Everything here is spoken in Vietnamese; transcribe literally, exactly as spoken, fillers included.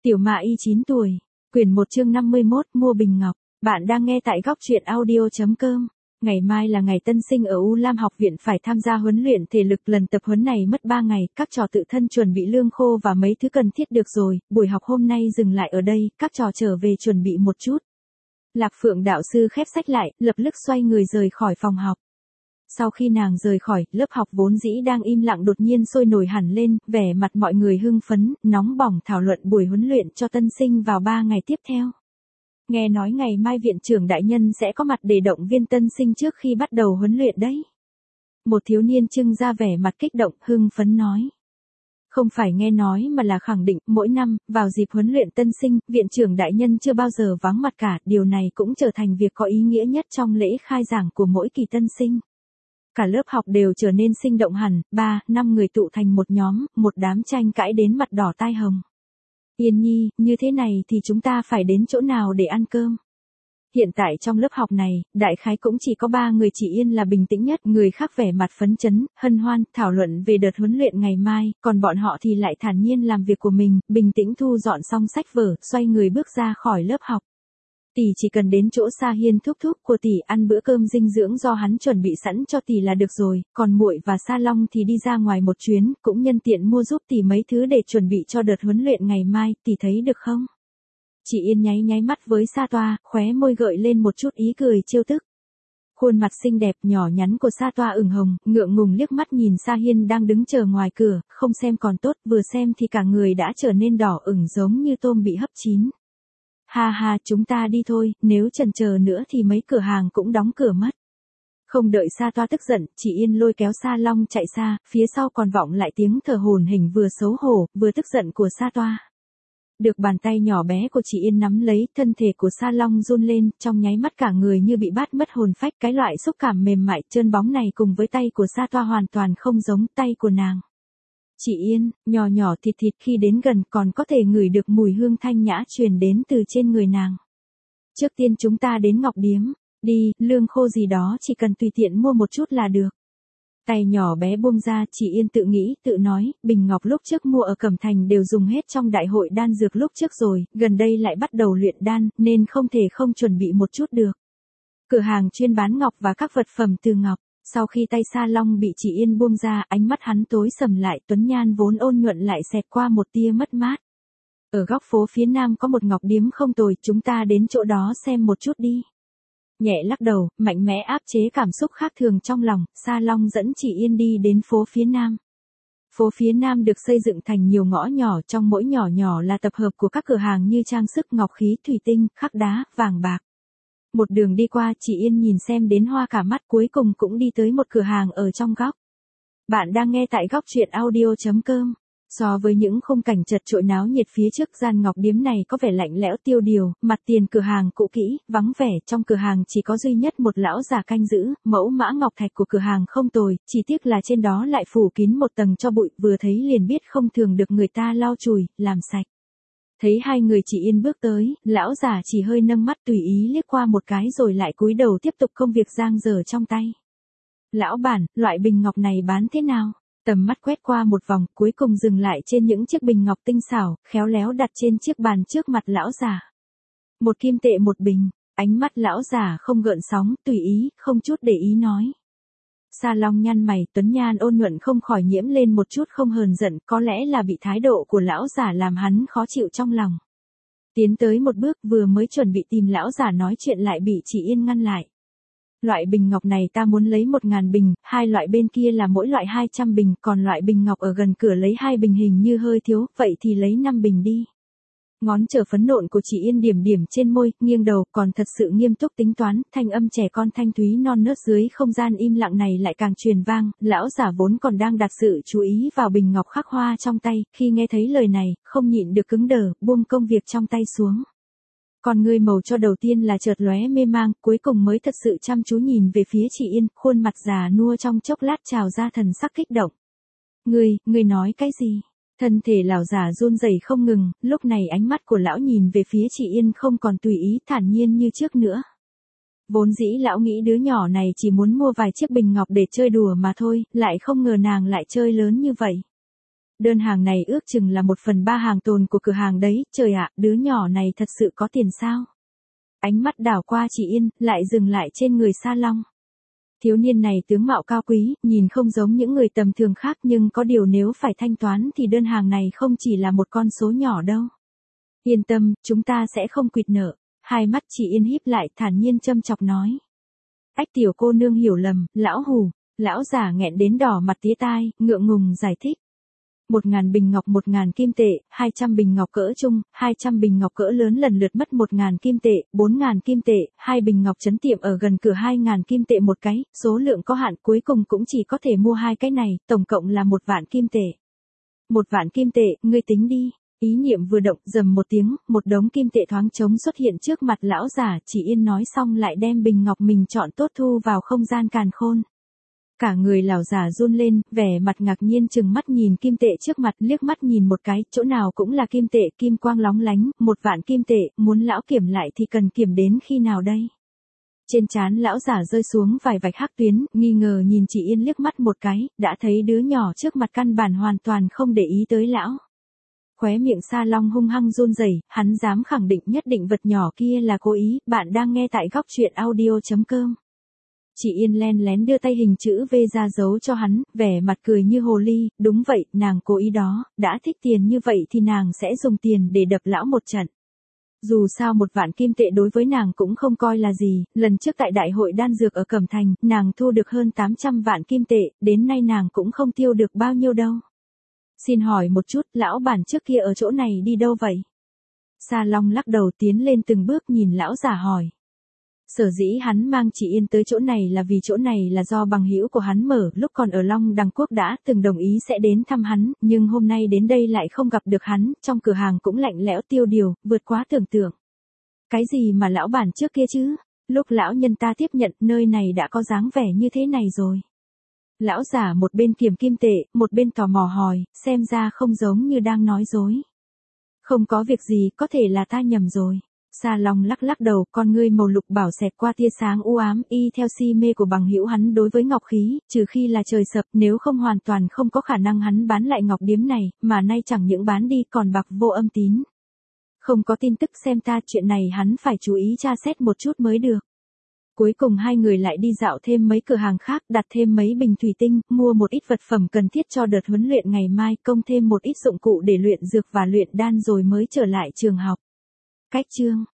Tiểu Mạ Y chín tuổi, quyển một chương năm mươi mốt, mua bình ngọc. Bạn đang nghe tại góc truyện audio chấm com. Ngày mai là ngày tân sinh ở U Lam học viện phải tham gia huấn luyện thể lực, lần tập huấn này mất ba ngày, các trò tự thân chuẩn bị lương khô và mấy thứ cần thiết được rồi, buổi học hôm nay dừng lại ở đây, các trò trở về chuẩn bị một chút. Lạc Phượng đạo sư khép sách lại, lập tức xoay người rời khỏi phòng học. Sau khi nàng rời khỏi, lớp học vốn dĩ đang im lặng đột nhiên sôi nổi hẳn lên, vẻ mặt mọi người hưng phấn, nóng bỏng thảo luận buổi huấn luyện cho tân sinh vào ba ngày tiếp theo. Nghe nói ngày mai viện trưởng đại nhân sẽ có mặt để động viên tân sinh trước khi bắt đầu huấn luyện đấy. Một thiếu niên trưng ra vẻ mặt kích động, hưng phấn nói. Không phải nghe nói mà là khẳng định, mỗi năm, vào dịp huấn luyện tân sinh, viện trưởng đại nhân chưa bao giờ vắng mặt cả, điều này cũng trở thành việc có ý nghĩa nhất trong lễ khai giảng của mỗi kỳ tân sinh. Cả lớp học đều trở nên sinh động hẳn, ba, năm người tụ thành một nhóm, một đám tranh cãi đến mặt đỏ tai hồng. Yên Nhi, như thế này thì chúng ta phải đến chỗ nào để ăn cơm? Hiện tại trong lớp học này, đại khái cũng chỉ có ba người chị Yên là bình tĩnh nhất, người khác vẻ mặt phấn chấn, hân hoan, thảo luận về đợt huấn luyện ngày mai, còn bọn họ thì lại thản nhiên làm việc của mình, bình tĩnh thu dọn xong sách vở, xoay người bước ra khỏi lớp học. Tỷ chỉ cần đến chỗ Sa Hiên thúc thúc của tỷ ăn bữa cơm dinh dưỡng do hắn chuẩn bị sẵn cho tỷ là được rồi, còn muội và Sa Long thì đi ra ngoài một chuyến, cũng nhân tiện mua giúp tỷ mấy thứ để chuẩn bị cho đợt huấn luyện ngày mai, tỷ thấy được không? Chị Yên nháy nháy mắt với Sa Toa, khóe môi gợi lên một chút ý cười trêu tức. Khuôn mặt xinh đẹp nhỏ nhắn của Sa Toa ửng hồng, ngượng ngùng liếc mắt nhìn Sa Hiên đang đứng chờ ngoài cửa, không xem còn tốt, vừa xem thì cả người đã trở nên đỏ ửng giống như tôm bị hấp chín. Ha ha, chúng ta đi thôi, nếu chần chờ nữa thì mấy cửa hàng cũng đóng cửa mất. Không đợi Sa Toa tức giận, chị Yên lôi kéo Sa Long chạy xa, phía sau còn vọng lại tiếng thở hổn hển vừa xấu hổ, vừa tức giận của Sa Toa. Được bàn tay nhỏ bé của chị Yên nắm lấy, thân thể của Sa Long run lên, trong nháy mắt cả người như bị bắt mất hồn phách, cái loại xúc cảm mềm mại, trơn bóng này cùng với tay của Sa Toa hoàn toàn không giống tay của nàng. Chị Yên, nhỏ nhỏ thịt thịt khi đến gần còn có thể ngửi được mùi hương thanh nhã truyền đến từ trên người nàng. Trước tiên chúng ta đến Ngọc Điếm, đi, lương khô gì đó chỉ cần tùy tiện mua một chút là được. Tay nhỏ bé buông ra, chị Yên tự nghĩ, tự nói, bình ngọc lúc trước mua ở Cẩm Thành đều dùng hết trong đại hội đan dược lúc trước rồi, gần đây lại bắt đầu luyện đan, nên không thể không chuẩn bị một chút được. Cửa hàng chuyên bán ngọc và các vật phẩm từ ngọc. Sau khi tay Sa Long bị chị Yên buông ra, ánh mắt hắn tối sầm lại, tuấn nhan vốn ôn nhuận lại xẹt qua một tia mất mát. Ở góc phố phía nam có một ngọc điếm không tồi, chúng ta đến chỗ đó xem một chút đi. Nhẹ lắc đầu, mạnh mẽ áp chế cảm xúc khác thường trong lòng, Sa Long dẫn chị Yên đi đến phố phía nam. Phố phía nam được xây dựng thành nhiều ngõ nhỏ, trong mỗi nhỏ nhỏ là tập hợp của các cửa hàng như trang sức, ngọc khí, thủy tinh, khắc đá, vàng bạc. Một đường đi qua, chị Yên nhìn xem đến hoa cả mắt, cuối cùng cũng đi tới một cửa hàng ở trong góc. Bạn đang nghe tại góc truyện audio chấm com. So với những khung cảnh chật chội náo nhiệt phía trước, gian ngọc điếm này có vẻ lạnh lẽo tiêu điều, mặt tiền cửa hàng cũ kỹ, vắng vẻ, trong cửa hàng chỉ có duy nhất một lão già canh giữ, mẫu mã ngọc thạch của cửa hàng không tồi, chỉ tiếc là trên đó lại phủ kín một tầng tro bụi, vừa thấy liền biết không thường được người ta lau chùi, làm sạch. Thấy hai người chị Yên bước tới, lão già chỉ hơi nâng mắt tùy ý liếc qua một cái rồi lại cúi đầu tiếp tục công việc giang dở trong tay. Lão bản, loại bình ngọc này bán thế nào? Tầm mắt quét qua một vòng, cuối cùng dừng lại trên những chiếc bình ngọc tinh xảo, khéo léo đặt trên chiếc bàn trước mặt lão già. Một kim tệ một bình, ánh mắt lão già không gợn sóng, tùy ý, không chút để ý nói. Sa Long nhăn mày, tuấn nhan ôn nhuận không khỏi nhiễm lên một chút không hờn giận, có lẽ là bị thái độ của lão già làm hắn khó chịu trong lòng. Tiến tới một bước, vừa mới chuẩn bị tìm lão già nói chuyện lại bị chị Yên ngăn lại. Loại bình ngọc này ta muốn lấy một ngàn bình, hai loại bên kia là mỗi loại hai trăm bình, còn loại bình ngọc ở gần cửa lấy hai bình hình như hơi thiếu, vậy thì lấy năm bình đi. Ngón trở phấn nộn của chị Yên điểm điểm trên môi, nghiêng đầu, còn thật sự nghiêm túc tính toán, thanh âm trẻ con thanh thúy non nớt dưới không gian im lặng này lại càng truyền vang, lão giả vốn còn đang đặt sự chú ý vào bình ngọc khắc hoa trong tay, khi nghe thấy lời này, không nhịn được cứng đờ, buông công việc trong tay xuống. Còn người màu cho đầu tiên là chợt lóe mê mang, cuối cùng mới thật sự chăm chú nhìn về phía chị Yên, khuôn mặt già nua trong chốc lát trào ra thần sắc kích động. Ngươi, ngươi nói cái gì? Thân thể lão già run rẩy không ngừng, lúc này ánh mắt của lão nhìn về phía chị Yên không còn tùy ý thản nhiên như trước nữa. Vốn dĩ lão nghĩ đứa nhỏ này chỉ muốn mua vài chiếc bình ngọc để chơi đùa mà thôi, lại không ngờ nàng lại chơi lớn như vậy. Đơn hàng này ước chừng là một phần ba hàng tồn của cửa hàng đấy, trời ạ, đứa nhỏ này thật sự có tiền sao? Ánh mắt đảo qua chị Yên, lại dừng lại trên người Sa Long. Thiếu niên này tướng mạo cao quý, nhìn không giống những người tầm thường khác nhưng có điều nếu phải thanh toán thì đơn hàng này không chỉ là một con số nhỏ đâu. Yên tâm, chúng ta sẽ không quỵt nợ. Hai mắt chị Yên híp lại thản nhiên châm chọc nói. Ách tiểu cô nương hiểu lầm, lão hù, lão giả nghẹn đến đỏ mặt tía tai, ngượng ngùng giải thích. Một ngàn bình ngọc một ngàn kim tệ, hai trăm bình ngọc cỡ trung, hai trăm bình ngọc cỡ lớn lần lượt mất một ngàn kim tệ, bốn ngàn kim tệ, hai bình ngọc trấn tiệm ở gần cửa hai ngàn kim tệ một cái, số lượng có hạn cuối cùng cũng chỉ có thể mua hai cái này, tổng cộng là một vạn kim tệ. Một vạn kim tệ, ngươi tính đi. Ý niệm vừa động, rầm một tiếng, một đống kim tệ thoáng trống xuất hiện trước mặt lão giả, chỉ Yên nói xong lại đem bình ngọc mình chọn tốt thu vào không gian càn khôn. Cả người lão giả run lên, vẻ mặt ngạc nhiên chừng mắt nhìn kim tệ trước mặt, liếc mắt nhìn một cái, chỗ nào cũng là kim tệ, kim quang lóng lánh, một vạn kim tệ, muốn lão kiểm lại thì cần kiểm đến khi nào đây? Trên trán lão giả rơi xuống vài vạch hắc tuyến, nghi ngờ nhìn chị Yên liếc mắt một cái, đã thấy đứa nhỏ trước mặt căn bản hoàn toàn không để ý tới lão. Khóe miệng Sa Long hung hăng run rẩy, hắn dám khẳng định nhất định vật nhỏ kia là cố ý. Bạn đang nghe tại góc truyện audio chấm com. Chị Yên len lén đưa tay hình chữ V ra giấu cho hắn, vẻ mặt cười như hồ ly, đúng vậy, nàng cố ý đó, đã thích tiền như vậy thì nàng sẽ dùng tiền để đập lão một trận. Dù sao một vạn kim tệ đối với nàng cũng không coi là gì, lần trước tại đại hội đan dược ở Cẩm Thành, nàng thu được hơn tám trăm vạn kim tệ, đến nay nàng cũng không tiêu được bao nhiêu đâu. Xin hỏi một chút, lão bản trước kia ở chỗ này đi đâu vậy? Sa Long lắc đầu tiến lên từng bước nhìn lão giả hỏi. Sở dĩ hắn mang chị Yên tới chỗ này là vì chỗ này là do bằng hữu của hắn mở, lúc còn ở Long Đằng Quốc đã từng đồng ý sẽ đến thăm hắn, nhưng hôm nay đến đây lại không gặp được hắn, trong cửa hàng cũng lạnh lẽo tiêu điều, vượt quá tưởng tượng. Cái gì mà lão bản trước kia chứ? Lúc lão nhân ta tiếp nhận nơi này đã có dáng vẻ như thế này rồi. Lão giả một bên kiểm kim tệ, một bên tò mò hỏi, xem ra không giống như đang nói dối. Không có việc gì, có thể là ta nhầm rồi. Sa Long lắc lắc đầu, con ngươi màu lục bảo xẹt qua tia sáng u ám, y theo si mê của bằng hữu hắn đối với ngọc khí, trừ khi là trời sập, nếu không hoàn toàn không có khả năng hắn bán lại ngọc điếm này, mà nay chẳng những bán đi còn bạc vô âm tín. Không có tin tức xem ta, chuyện này hắn phải chú ý tra xét một chút mới được. Cuối cùng hai người lại đi dạo thêm mấy cửa hàng khác, đặt thêm mấy bình thủy tinh, mua một ít vật phẩm cần thiết cho đợt huấn luyện ngày mai, công thêm một ít dụng cụ để luyện dược và luyện đan rồi mới trở lại trường học. Cách chương